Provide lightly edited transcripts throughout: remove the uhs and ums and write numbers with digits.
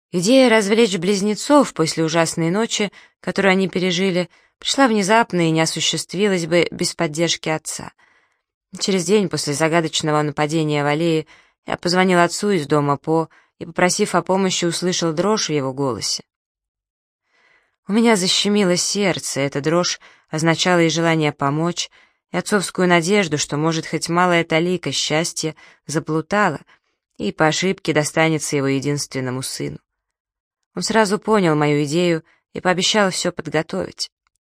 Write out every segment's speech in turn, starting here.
Идея развлечь близнецов после ужасной ночи, которую они пережили, пришла внезапно и не осуществилась бы без поддержки отца. Через день после загадочного нападения в аллее я позвонил отцу из дома По и, попросив о помощи, услышал дрожь в его голосе. У меня защемило сердце, эта дрожь означала и желание помочь, и отцовскую надежду, что, может, хоть малая талика счастья заплутала, и по ошибке достанется его единственному сыну. Он сразу понял мою идею и пообещал все подготовить.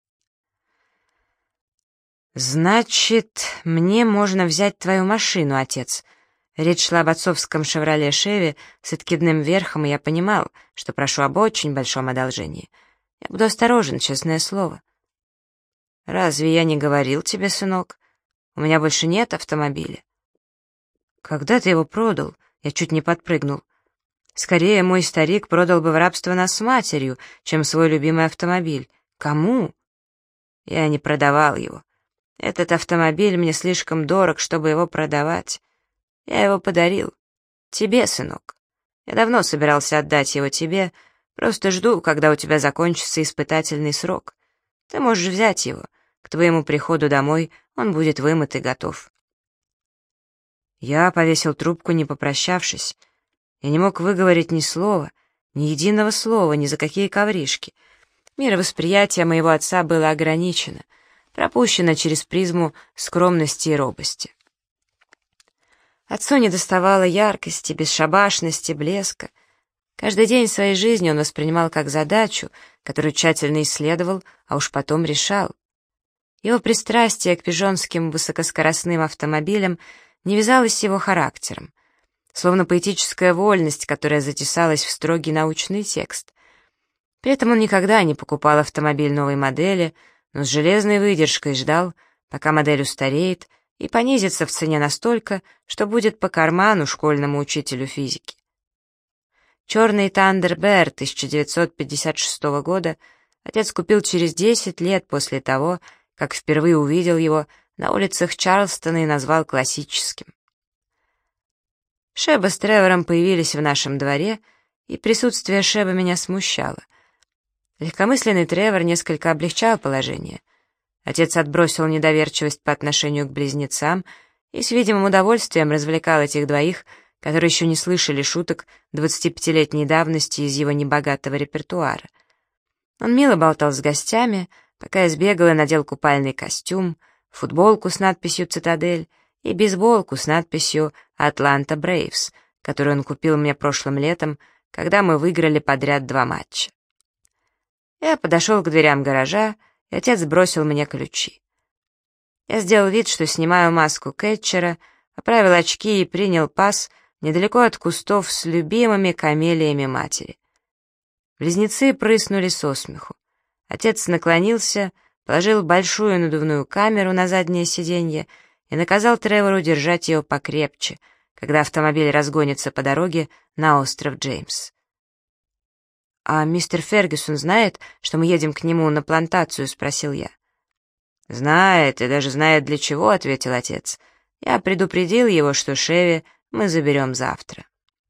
«Значит, мне можно взять твою машину, отец?» Речь шла об отцовском «Шевроле Шеви» с откидным верхом, и я понимал, что прошу об очень большом одолжении. Я буду осторожен, честное слово. «Разве я не говорил тебе, сынок? У меня больше нет автомобиля». «Когда ты его продал?» Я чуть не подпрыгнул. «Скорее, мой старик продал бы в рабство нас с матерью, чем свой любимый автомобиль. Кому?» «Я не продавал его. Этот автомобиль мне слишком дорог, чтобы его продавать. Я его подарил. Тебе, сынок. Я давно собирался отдать его тебе, просто жду, когда у тебя закончится испытательный срок. Ты можешь взять его. К твоему приходу домой он будет вымыт и готов». Я повесил трубку, не попрощавшись. Я не мог выговорить ни слова, ни единого слова, ни за какие ковришки. Мировосприятие моего отца было ограничено, пропущено через призму скромности и робости. Отцу недоставало яркости, бесшабашности, блеска. Каждый день своей жизни он воспринимал как задачу, которую тщательно исследовал, а уж потом решал. Его пристрастие к пижонским высокоскоростным автомобилям не вязалось с его характером, словно поэтическая вольность, которая затесалась в строгий научный текст. При этом он никогда не покупал автомобиль новой модели, но с железной выдержкой ждал, пока модель устареет и понизится в цене настолько, что будет по карману школьному учителю физики. Черный Тандерберт 1956 года отец купил через 10 лет после того, как впервые увидел его на улицах Чарльстона и назвал классическим. Шеба с Тревором появились в нашем дворе, и присутствие Шеба меня смущало. Легкомысленный Тревор несколько облегчал положение. Отец отбросил недоверчивость по отношению к близнецам и с видимым удовольствием развлекал этих двоих, которые еще не слышали шуток 25-летней давности из его небогатого репертуара. Он мило болтал с гостями, пока я сбегал и надел купальный костюм, футболку с надписью «Цитадель» и бейсболку с надписью «Атланта Брейвс», которую он купил мне прошлым летом, когда мы выиграли подряд 2 матча. Я подошел к дверям гаража, и отец бросил мне ключи. Я сделал вид, что снимаю маску кетчера, оправил очки и принял пас недалеко от кустов с любимыми камелиями матери. Близнецы прыснули со смеху. Отец наклонился, положил большую надувную камеру на заднее сиденье и наказал Тревору держать ее покрепче, когда автомобиль разгонится по дороге на остров Джеймс. «А мистер Фергюсон знает, что мы едем к нему на плантацию?» — спросил я. «Знает, и даже знает для чего», — ответил отец. «Я предупредил его, что Шеви мы заберем завтра».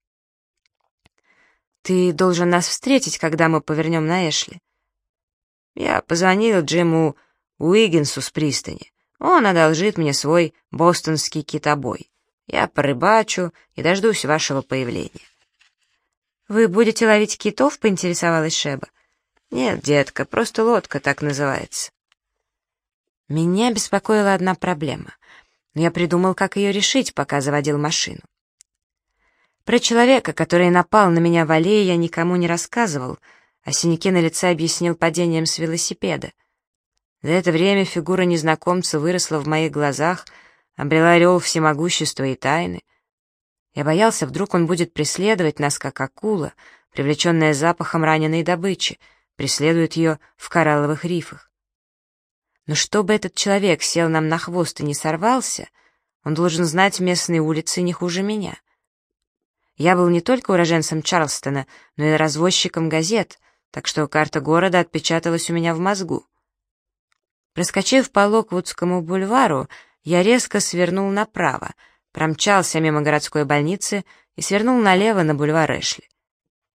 «Ты должен нас встретить, когда мы повернем на Эшли». Я позвонил Джиму Уиггинсу с пристани. Он одолжит мне свой бостонский китобой. Я порыбачу и дождусь вашего появления. «Вы будете ловить китов?» — поинтересовалась Шеба. «Нет, детка, просто лодка так называется». Меня беспокоила одна проблема, но я придумал, как ее решить, пока заводил машину. Про человека, который напал на меня в аллее, я никому не рассказывал, а синяки на лице объяснил падением с велосипеда. За это время фигура незнакомца выросла в моих глазах, обрела ореол всемогущества и тайны. Я боялся, вдруг он будет преследовать нас, как акула, привлеченная запахом раненой добычи, преследует ее в коралловых рифах. Но чтобы этот человек сел нам на хвост и не сорвался, он должен знать местные улицы не хуже меня. Я был не только уроженцем Чарльстона, но и развозчиком газет, так что карта города отпечаталась у меня в мозгу. Проскочив по Локвудскому бульвару, я резко свернул направо, промчался мимо городской больницы и свернул налево на бульвар Эшли.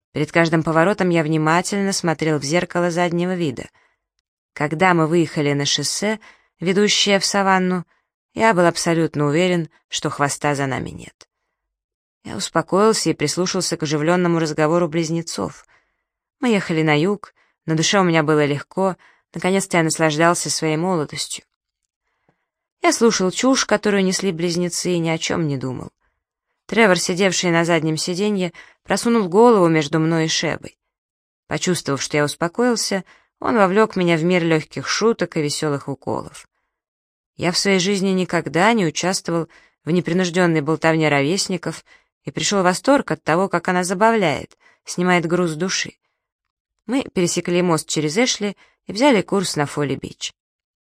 Перед каждым поворотом я внимательно смотрел в зеркало заднего вида. Когда мы выехали на шоссе, ведущее в саванну, я был абсолютно уверен, что хвоста за нами нет. Я успокоился и прислушался к оживленному разговору близнецов. Мы ехали на юг, на душе у меня было легко, наконец-то я наслаждался своей молодостью. Я слушал чушь, которую несли близнецы, и ни о чем не думал. Тревор, сидевший на заднем сиденье, просунул голову между мной и Шебой. Почувствовав, что я успокоился, он вовлек меня в мир легких шуток и веселых уколов. Я в своей жизни никогда не участвовал в непринужденной болтовне ровесников и пришел в восторг от того, как она забавляет, снимает груз с души. Мы пересекли мост через Эшли и взяли курс на Фолли-Бич.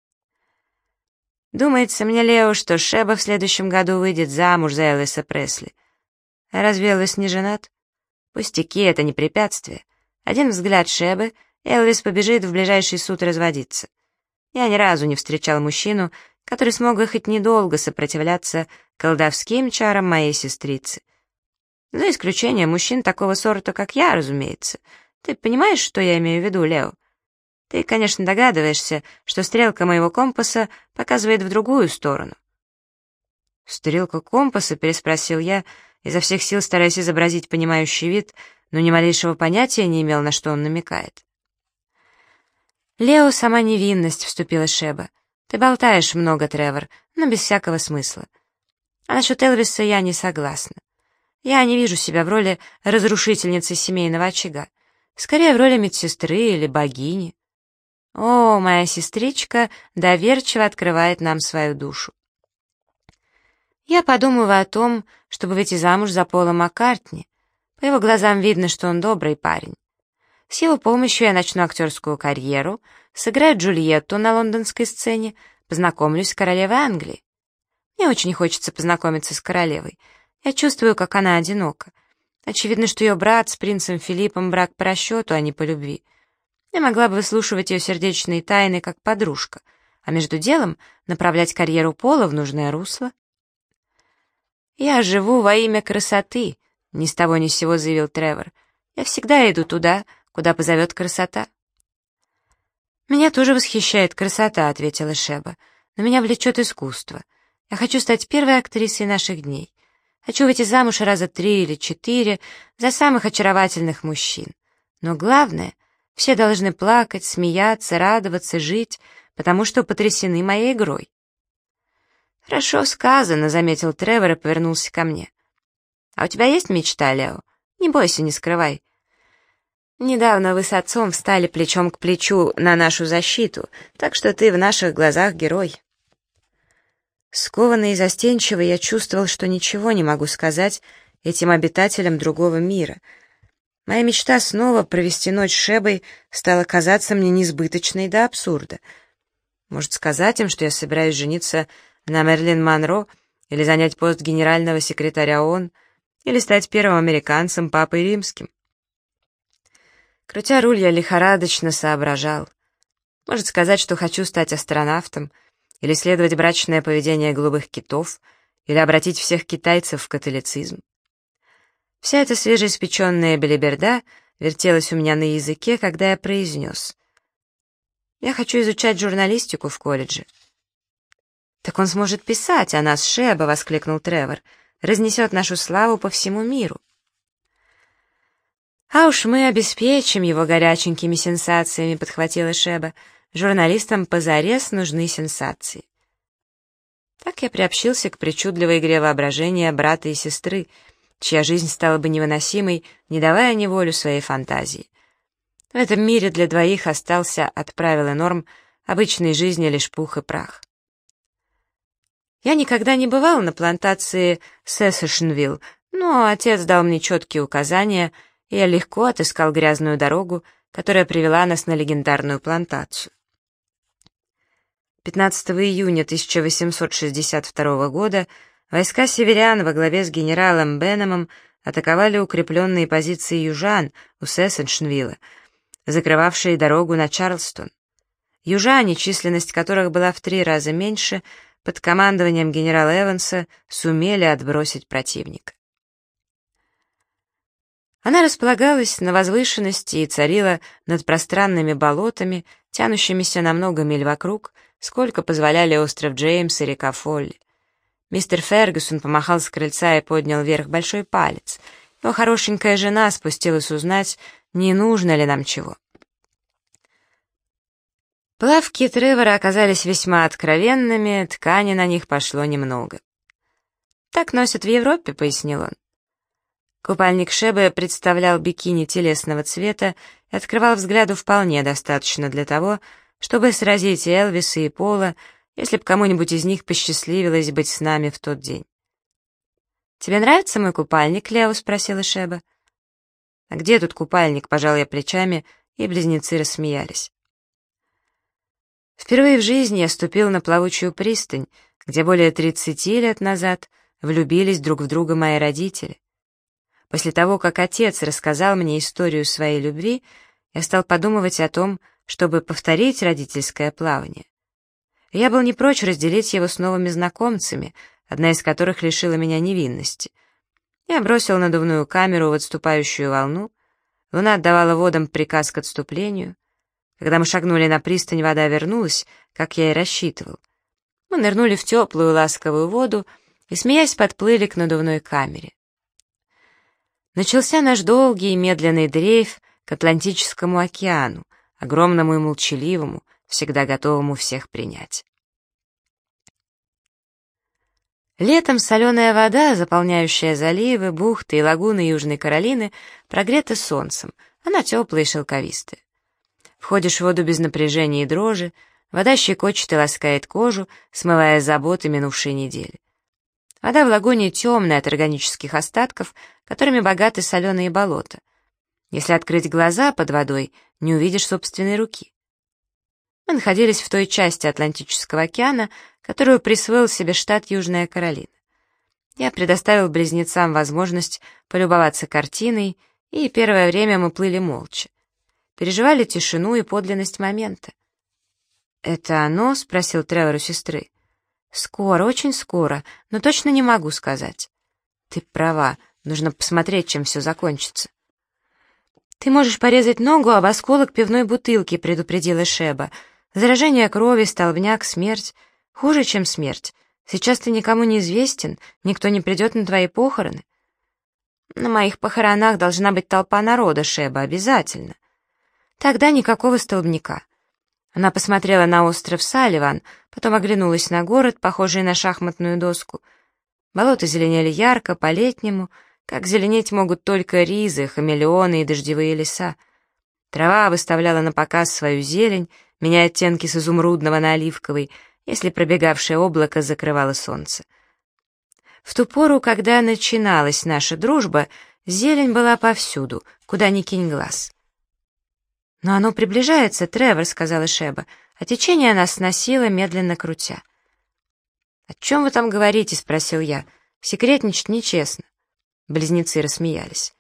Думается мне, Лео, что Шеба в следующем году выйдет замуж за Элвиса Пресли. А разве Элвис не женат? Пустяки, это не препятствие. Один взгляд Шебы, Элвис побежит в ближайший суд разводиться. Я ни разу не встречал мужчину, который смог бы хоть недолго сопротивляться колдовским чарам моей сестрицы. За исключением мужчин такого сорта, как я, разумеется. Ты понимаешь, что я имею в виду, Лео? Ты, конечно, догадываешься, что стрелка моего компаса показывает в другую сторону. «Стрелка компаса?» — переспросил я, изо всех сил стараясь изобразить понимающий вид, но ни малейшего понятия не имел, на что он намекает. «Лео — сама невинность», — вступила Шеба. «Ты болтаешь много, Тревор, но без всякого смысла. А насчет Элвиса я не согласна. Я не вижу себя в роли разрушительницы семейного очага, скорее в роли медсестры или богини. О, моя сестричка доверчиво открывает нам свою душу. Я подумываю о том, чтобы выйти замуж за Пола Маккартни. По его глазам видно, что он добрый парень. С его помощью я начну актерскую карьеру, сыграю Джульетту на лондонской сцене, познакомлюсь с королевой Англии. Мне очень хочется познакомиться с королевой. Я чувствую, как она одинока. Очевидно, что ее брат с принцем Филиппом брак по расчету, а не по любви. Я могла бы выслушивать ее сердечные тайны как подружка, а между делом направлять карьеру Пола в нужное русло. «Я живу во имя красоты», — ни с того ни с сего заявил Тревор. «Я всегда иду туда, куда позовет красота». «Меня тоже восхищает красота», — ответила Шеба. «Но меня влечет искусство. Я хочу стать первой актрисой наших дней. Хочу выйти замуж раза 3 или 4 за самых очаровательных мужчин. Но главное, все должны плакать, смеяться, радоваться, жить, потому что потрясены моей игрой». «Хорошо сказано», — заметил Тревор и повернулся ко мне. «А у тебя есть мечта, Лео? Не бойся, не скрывай. Недавно вы с отцом встали плечом к плечу на нашу защиту, так что ты в наших глазах герой». Скованный и застенчивый, я чувствовал, что ничего не могу сказать этим обитателям другого мира. Моя мечта снова провести ночь с Шебой стала казаться мне несбыточной до абсурда. Может, сказать им, что я собираюсь жениться на Мэрилин Монро, или занять пост генерального секретаря ООН, или стать первым американцем Папой Римским. Крутя руль, я лихорадочно соображал. Может, сказать, что хочу стать астронавтом, или следовать брачное поведение голубых китов, или обратить всех китайцев в католицизм. Вся эта свежеиспеченная белиберда вертелась у меня на языке, когда я произнес: «Я хочу изучать журналистику в колледже». «Так он сможет писать о нас, Шеба!» — воскликнул Тревор. «Разнесет нашу славу по всему миру». «А уж мы обеспечим его горяченькими сенсациями», — подхватила Шеба. «Журналистам позарез нужны сенсации». Так я приобщился к причудливой игре воображения брата и сестры, чья жизнь стала бы невыносимой, не давая ни волю своей фантазии. В этом мире для двоих остался от правил и норм обычной жизни лишь пух и прах. Я никогда не бывал на плантации Сэссешнвилл, но отец дал мне четкие указания, и я легко отыскал грязную дорогу, которая привела нас на легендарную плантацию. 15 июня 1862 года войска северян во главе с генералом Беннемом атаковали укрепленные позиции южан у Сэссешнвилла, закрывавшие дорогу на Чарльстон. Южане, численность которых была в 3 раза меньше, под командованием генерала Эванса сумели отбросить противника. Она располагалась на возвышенности и царила над пространными болотами, тянущимися на много миль вокруг, сколько позволяли остров Джеймс и река Фолли. Мистер Фергюсон помахал с крыльца и поднял вверх большой палец. Его хорошенькая жена спустилась узнать, не нужно ли нам чего. Плавки Тревора оказались весьма откровенными, ткани на них пошло немного. «Так носят в Европе», — пояснил он. Купальник Шебы представлял бикини телесного цвета и открывал взгляду вполне достаточно для того, чтобы сразить Элвиса и Пола, если б кому-нибудь из них посчастливилось быть с нами в тот день. «Тебе нравится мой купальник, Лео?» — спросила Шеба. «А где тут купальник?» — пожал я плечами, и близнецы рассмеялись. Впервые в жизни я ступил на плавучую пристань, где более 30 лет назад влюбились друг в друга мои родители. После того, как отец рассказал мне историю своей любви, я стал подумывать о том, чтобы повторить родительское плавание. Я был не прочь разделить его с новыми знакомцами, одна из которых лишила меня невинности. Я бросил надувную камеру в отступающую волну, луна отдавала водам приказ к отступлению. Когда мы шагнули на пристань, вода вернулась, как я и рассчитывал. Мы нырнули в теплую ласковую воду и, смеясь, подплыли к надувной камере. Начался наш долгий и медленный дрейф к Атлантическому океану, огромному и молчаливому, всегда готовому всех принять. Летом соленая вода, заполняющая заливы, бухты и лагуны Южной Каролины, прогрета солнцем, она теплая и шелковистая. Входишь в воду без напряжения и дрожи, вода щекочет и ласкает кожу, смывая заботы минувшей недели. Вода в лагуне темная от органических остатков, которыми богаты соленые болота. Если открыть глаза под водой, не увидишь собственной руки. Мы находились в той части Атлантического океана, которую присвоил себе штат Южная Каролина. Я предоставил близнецам возможность полюбоваться картиной, и первое время мы плыли молча. Переживали тишину и подлинность момента. «Это оно?» — спросил Тревор у сестры. «Скоро, очень скоро, но точно не могу сказать». «Ты права, нужно посмотреть, чем все закончится». «Ты можешь порезать ногу об осколок пивной бутылки», — предупредила Шеба. «Заражение крови, столбняк, смерть. Хуже, чем смерть. Сейчас ты никому не известен, никто не придет на твои похороны». «На моих похоронах должна быть толпа народа, Шеба, обязательно». «Тогда никакого столбняка». Она посмотрела на остров Салливан, потом оглянулась на город, похожий на шахматную доску. Болота зеленели ярко, по-летнему, как зеленеть могут только ризы, хамелеоны и дождевые леса. Трава выставляла на показ свою зелень, меняя оттенки с изумрудного на оливковый, если пробегавшее облако закрывало солнце. В ту пору, когда начиналась наша дружба, зелень была повсюду, куда ни кинь глаз. «Но оно приближается, Тревор», — сказала Шеба, а течение нас сносило, медленно крутя. «О чем вы там говорите?» — спросил я. «Секретничать нечестно». Близнецы рассмеялись.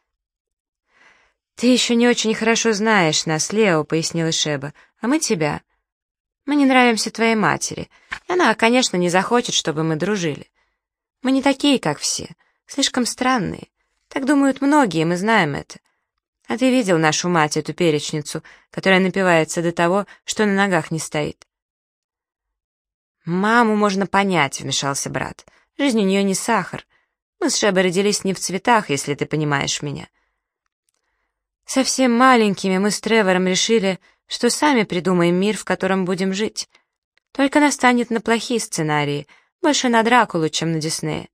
«Ты еще не очень хорошо знаешь нас, Лео», — пояснила Шеба, — «а мы тебя. Мы не нравимся твоей матери. Она, конечно, не захочет, чтобы мы дружили. Мы не такие, как все, слишком странные. Так думают многие, мы знаем это. А ты видел нашу мать, эту перечницу, которая напивается до того, что на ногах не стоит?» «Маму можно понять», — вмешался брат. «Жизнь у нее не сахар. Мы с Шебой родились не в цветах, если ты понимаешь меня». Совсем маленькими мы с Тревором решили, что сами придумаем мир, в котором будем жить. Только настанет на плохие сценарии, больше на Дракулу, чем на Диснея.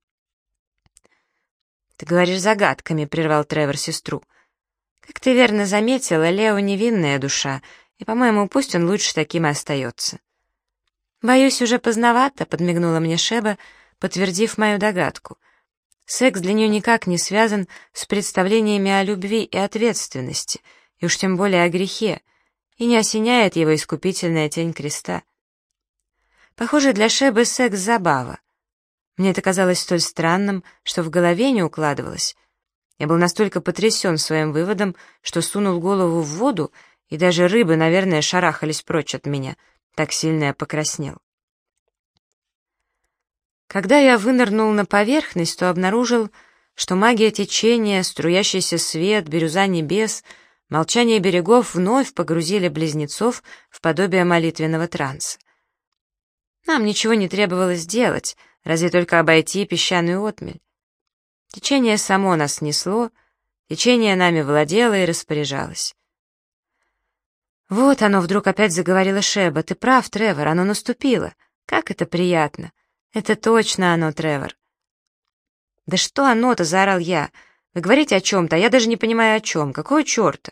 «Ты говоришь загадками», — прервал Тревор сестру. «Как ты верно заметила, Лео невинная душа, и, по-моему, пусть он лучше таким и остается». «Боюсь, уже поздновато», — подмигнула мне Шеба, подтвердив мою догадку. Секс для нее никак не связан с представлениями о любви и ответственности, и уж тем более о грехе, и не осеняет его искупительная тень креста. Похоже, для Шебы секс — забава. Мне это казалось столь странным, что в голове не укладывалось. Я был настолько потрясен своим выводом, что сунул голову в воду, и даже рыбы, наверное, шарахались прочь от меня, так сильно я покраснел. Когда я вынырнул на поверхность, то обнаружил, что магия течения, струящийся свет, бирюза небес, молчание берегов вновь погрузили близнецов в подобие молитвенного транса. Нам ничего не требовалось делать, разве только обойти песчаную отмель. Течение само нас несло, течение нами владело и распоряжалось. «Вот оно», — вдруг опять заговорила Шеба. «Ты прав, Тревор, оно наступило. Как это приятно! Это точно оно, Тревор!» «Да что оно-то?» — заорал я. «Вы говорите о чем-то, а я даже не понимаю, о чем. Какого черта?»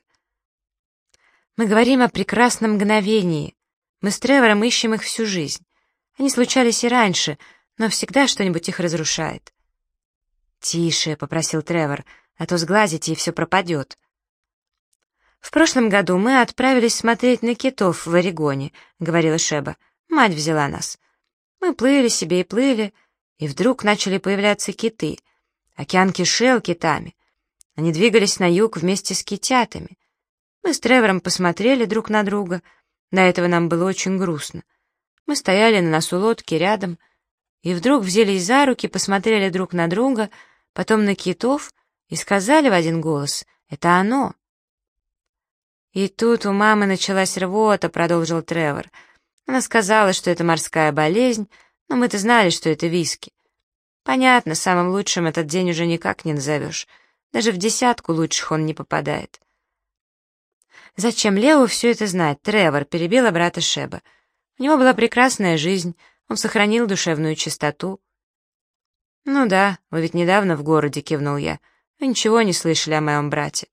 «Мы говорим о прекрасном мгновении. Мы с Тревором ищем их всю жизнь. Они случались и раньше, но всегда что-нибудь их разрушает». «Тише», — попросил Тревор, — «а то сглазите, и все пропадет». «В прошлом году мы отправились смотреть на китов в Орегоне», — говорила Шеба. «Мать взяла нас. Мы плыли себе и плыли, и вдруг начали появляться киты. Океан кишел китами. Они двигались на юг вместе с китятами. Мы с Тревором посмотрели друг на друга. До этого нам было очень грустно. Мы стояли на носу лодки рядом, и вдруг взялись за руки, посмотрели друг на друга, потом на китов и сказали в один голос: «Это оно». «И тут у мамы началась рвота», — продолжил Тревор. «Она сказала, что это морская болезнь, но мы-то знали, что это виски. Понятно, самым лучшим этот день уже никак не назовешь. Даже в десятку лучших он не попадает». «Зачем Лео все это знать?» — Тревор перебила брата Шеба. «У него была прекрасная жизнь, он сохранил душевную чистоту». «Ну да, вы ведь недавно в городе», — кивнул я. «Вы ничего не слышали о моем брате».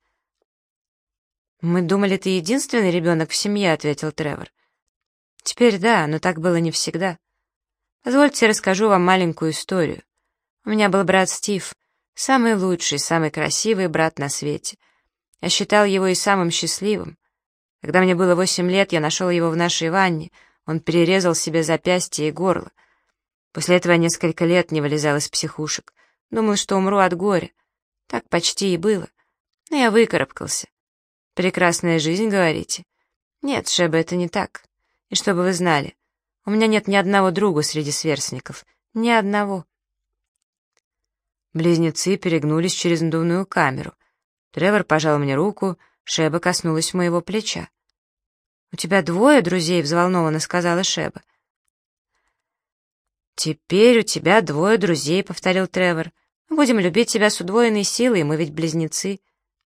«Мы думали, ты единственный ребенок в семье», — ответил Тревор. «Теперь да, но так было не всегда. Позвольте, расскажу вам маленькую историю. У меня был брат Стив, самый лучший, самый красивый брат на свете. Я считал его и самым счастливым. Когда мне было 8 лет, я нашел его в нашей ванне, он перерезал себе запястье и горло. После этого я несколько лет не вылезал из психушек, думал, что умру от горя. Так почти и было, но я выкарабкался. Прекрасная жизнь, говорите? Нет, Шеба, это не так. И чтобы вы знали, у меня нет ни одного друга среди сверстников. Ни одного. Близнецы перегнулись через надувную камеру. Тревор пожал мне руку, Шеба коснулась моего плеча. «У тебя 2 друзей», — взволнованно сказала Шеба. «Теперь у тебя 2 друзей», — повторил Тревор. «Мы будем любить тебя с удвоенной силой, мы ведь близнецы».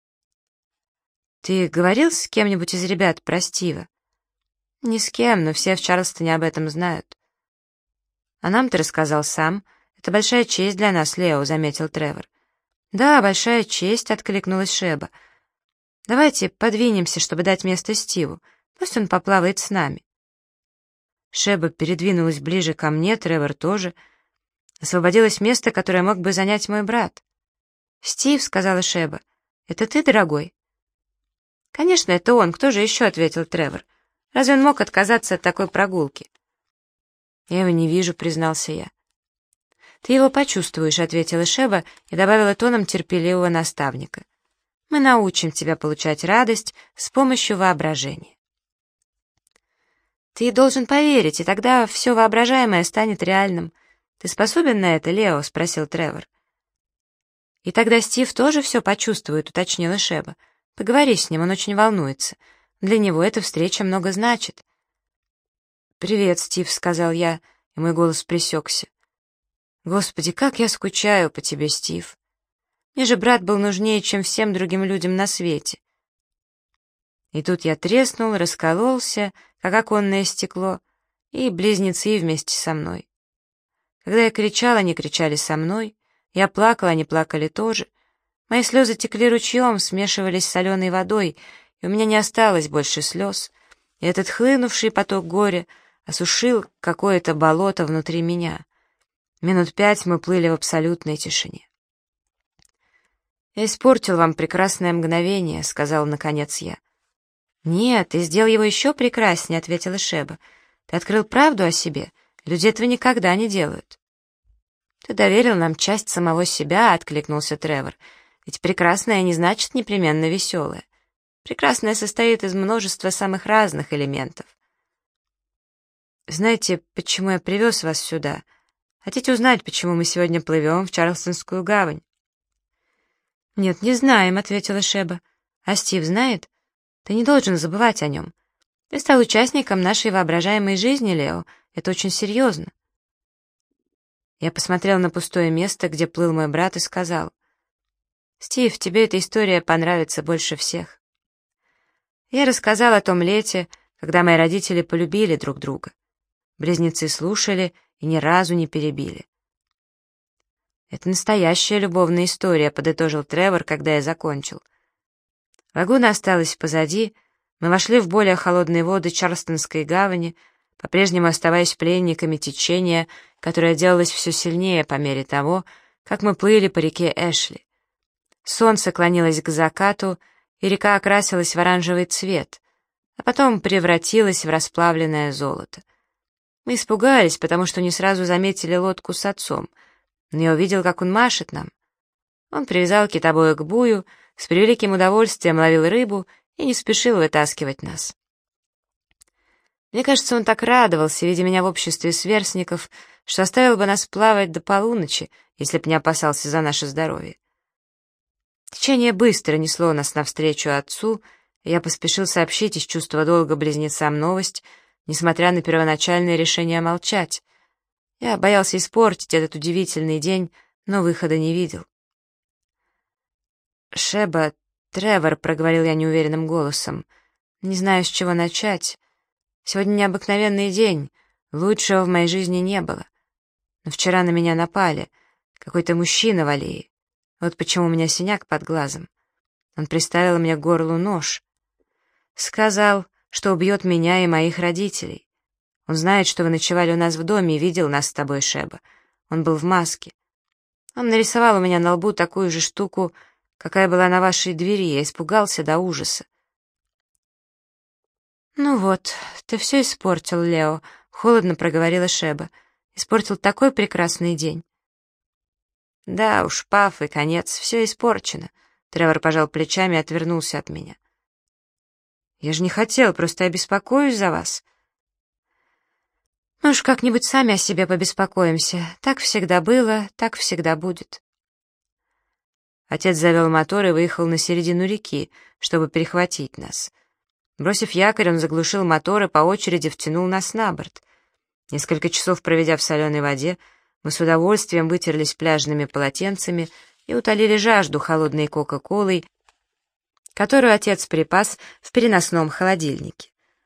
«Ты говорил с кем-нибудь из ребят про Стива?» «Ни с кем, но все в Чарльстоне об этом знают». «А нам ты рассказал сам. Это большая честь для нас, Лео», — заметил Тревор. «Да, большая честь», — откликнулась Шеба. «Давайте подвинемся, чтобы дать место Стиву. Пусть он поплавает с нами». Шеба передвинулась ближе ко мне, Тревор тоже. Освободилось место, которое мог бы занять мой брат. «Стив», — сказала Шеба, — «это ты, дорогой?» «Конечно, это он. Кто же еще?» — ответил Тревор. «Разве он мог отказаться от такой прогулки?» «Я его не вижу», — признался я. «Ты его почувствуешь», — ответила Шеба и добавила тоном терпеливого наставника. «Мы научим тебя получать радость с помощью воображения». «Ты должен поверить, и тогда все воображаемое станет реальным. Ты способен на это, Лео?» — спросил Тревор. «И тогда Стив тоже все почувствует», — уточнила Шеба. «Поговори с ним, он очень волнуется. Для него эта встреча много значит». «Привет, Стив», — сказал я, и мой голос пресекся. «Господи, как я скучаю по тебе, Стив. Мне же брат был нужнее, чем всем другим людям на свете». И тут я треснул, раскололся, как оконное стекло, и близнецы вместе со мной. Когда я кричал, они кричали со мной, я плакал, они плакали тоже. Мои слезы текли ручьем, смешивались с соленой водой, и у меня не осталось больше слез, и этот хлынувший поток горя осушил какое-то болото внутри меня. Минут 5 мы плыли в абсолютной тишине. «Я испортил вам прекрасное мгновение», — сказал наконец я. «Нет, ты сделал его еще прекраснее», — ответила Шеба. «Ты открыл правду о себе. Люди этого никогда не делают». «Ты доверил нам часть самого себя», — откликнулся Тревор. «Ведь прекрасное не значит непременно веселое. Прекрасное состоит из множества самых разных элементов». «Знаете, почему я привез вас сюда? Хотите узнать, почему мы сегодня плывем в Чарльстонскую гавань?» «Нет, не знаем», — ответила Шеба. «А Стив знает? Ты не должен забывать о нем. Ты стал участником нашей воображаемой жизни, Лео. Это очень серьезно». Я посмотрел на пустое место, где плыл мой брат, и сказал: «Стив, тебе эта история понравится больше всех». Я рассказал о том лете, когда мои родители полюбили друг друга. Близнецы слушали и ни разу не перебили. «Это настоящая любовная история», — подытожил Тревор, когда я закончил. Лагуна осталась позади, мы вошли в более холодные воды Чарльстонской гавани, по-прежнему оставаясь пленниками течения, которое делалось все сильнее по мере того, как мы плыли по реке Эшли. Солнце клонилось к закату, и река окрасилась в оранжевый цвет, а потом превратилась в расплавленное золото. Мы испугались, потому что не сразу заметили лодку с отцом, но я увидел, как он машет нам. Он привязал китобоя к бую, с превеликим удовольствием ловил рыбу и не спешил вытаскивать нас. Мне кажется, он так радовался, видя меня в обществе сверстников, что оставил бы нас плавать до полуночи, если б не опасался за наше здоровье. Течение быстро несло нас навстречу отцу, и я поспешил сообщить из чувства долга близнецам новость, несмотря на первоначальное решение молчать. Я боялся испортить этот удивительный день, но выхода не видел. «Шеба, Тревор», — проговорил я неуверенным голосом, — «не знаю, с чего начать. Сегодня необыкновенный день, лучшего в моей жизни не было. Но вчера на меня напали, какой-то мужчина в аллее. Вот почему у меня синяк под глазом. Он приставил мне к горлу нож. Сказал, что убьет меня и моих родителей. Он знает, что вы ночевали у нас в доме и видел нас с тобой, Шеба. Он был в маске. Он нарисовал у меня на лбу такую же штуку, какая была на вашей двери. Я испугался до ужаса. «Ну вот, ты все испортил, Лео», — холодно проговорила Шеба. «Испортил такой прекрасный день». «Да уж, паф и конец, все испорчено», — Тревор пожал плечами и отвернулся от меня. «Я же не хотел, просто я беспокоюсь за вас». «Мы уж как-нибудь сами о себе побеспокоимся. Так всегда было, так всегда будет». Отец завел мотор и выехал на середину реки, чтобы перехватить нас. Бросив якорь, он заглушил мотор и по очереди втянул нас на борт. Несколько часов проведя в соленой воде, мы с удовольствием вытерлись пляжными полотенцами и утолили жажду холодной кока-колой, которую отец припас в переносном холодильнике.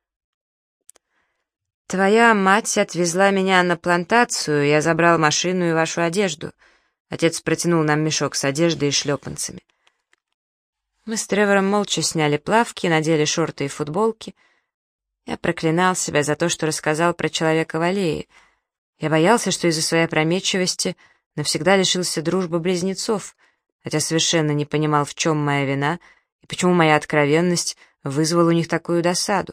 «Твоя мать отвезла меня на плантацию, я забрал машину и вашу одежду». Отец протянул нам мешок с одеждой и шлепанцами. Мы с Тревором молча сняли плавки, надели шорты и футболки. Я проклинал себя за то, что рассказал про человека в аллее. Я боялся, что из-за своей опрометчивости навсегда лишился дружбы близнецов, хотя совершенно не понимал, в чем моя вина и почему моя откровенность вызвала у них такую досаду.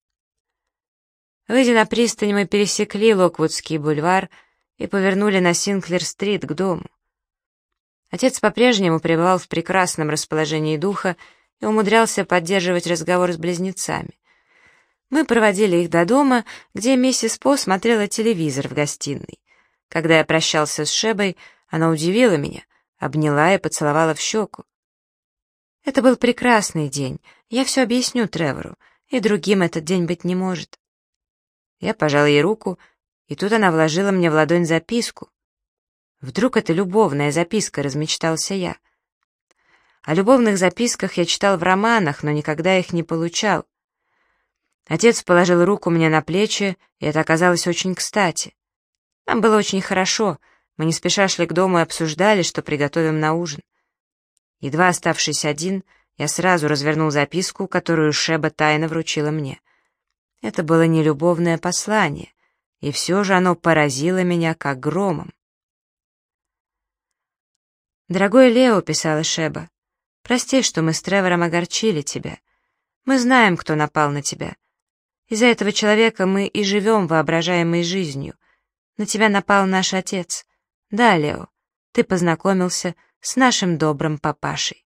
Выйдя на пристань, мы пересекли Локвудский бульвар и повернули на Синклер-стрит к дому. Отец по-прежнему пребывал в прекрасном расположении духа и умудрялся поддерживать разговор с близнецами. Мы проводили их до дома, где миссис По смотрела телевизор в гостиной. Когда я прощался с Шебой, она удивила меня, обняла и поцеловала в щеку. Это был прекрасный день, я все объясню Тревору, и другим этот день быть не может. Я пожал ей руку, и тут она вложила мне в ладонь записку. Вдруг это любовная записка, размечтался я. О любовных записках я читал в романах, но никогда их не получал. Отец положил руку мне на плечи, и это оказалось очень кстати. Нам было очень хорошо, мы не спеша шли к дому и обсуждали, что приготовим на ужин. Едва оставшись один, я сразу развернул записку, которую Шеба тайно вручила мне. Это было не любовное послание, и все же оно поразило меня как громом. «Дорогой Лео», — писала Шеба, — «прости, что мы с Тревором огорчили тебя. Мы знаем, кто напал на тебя. Из-за этого человека мы и живем воображаемой жизнью. На тебя напал наш отец. Да, Лео, ты познакомился с нашим добрым папашей».